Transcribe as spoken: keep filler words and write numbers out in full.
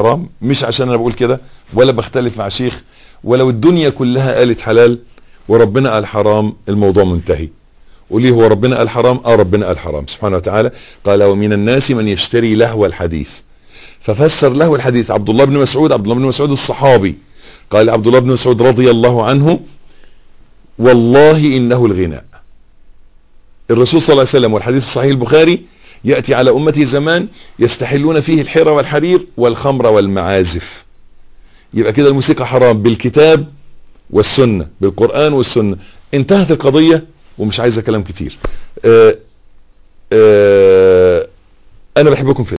حرام، مش عشان انا بقول كده ولا بختلف مع شيخ، ولو الدنيا كلها قالت حلال وربنا قال حرام الموضوع منتهي. وليه هو ربنا قال حرام؟ اه ربنا قال حرام سبحانه وتعالى. قال ومن الناس من يشتري لهو الحديث، ففسر لهو الحديث عبد الله بن مسعود. عبد الله بن مسعود الصحابي قال عبد الله بن مسعود رضي الله عنه والله انه الغناء. الرسول صلى الله عليه وسلم والحديث في صحيح البخاري يأتي على أمتي زمان يستحلون فيه الحرى والحرير والخمر والمعازف. يبقى كده الموسيقى حرام بالكتاب والسنة، بالقرآن والسنة. انتهت القضية ومش عايزة كلام كتير. آآ آآ أنا بحبكم في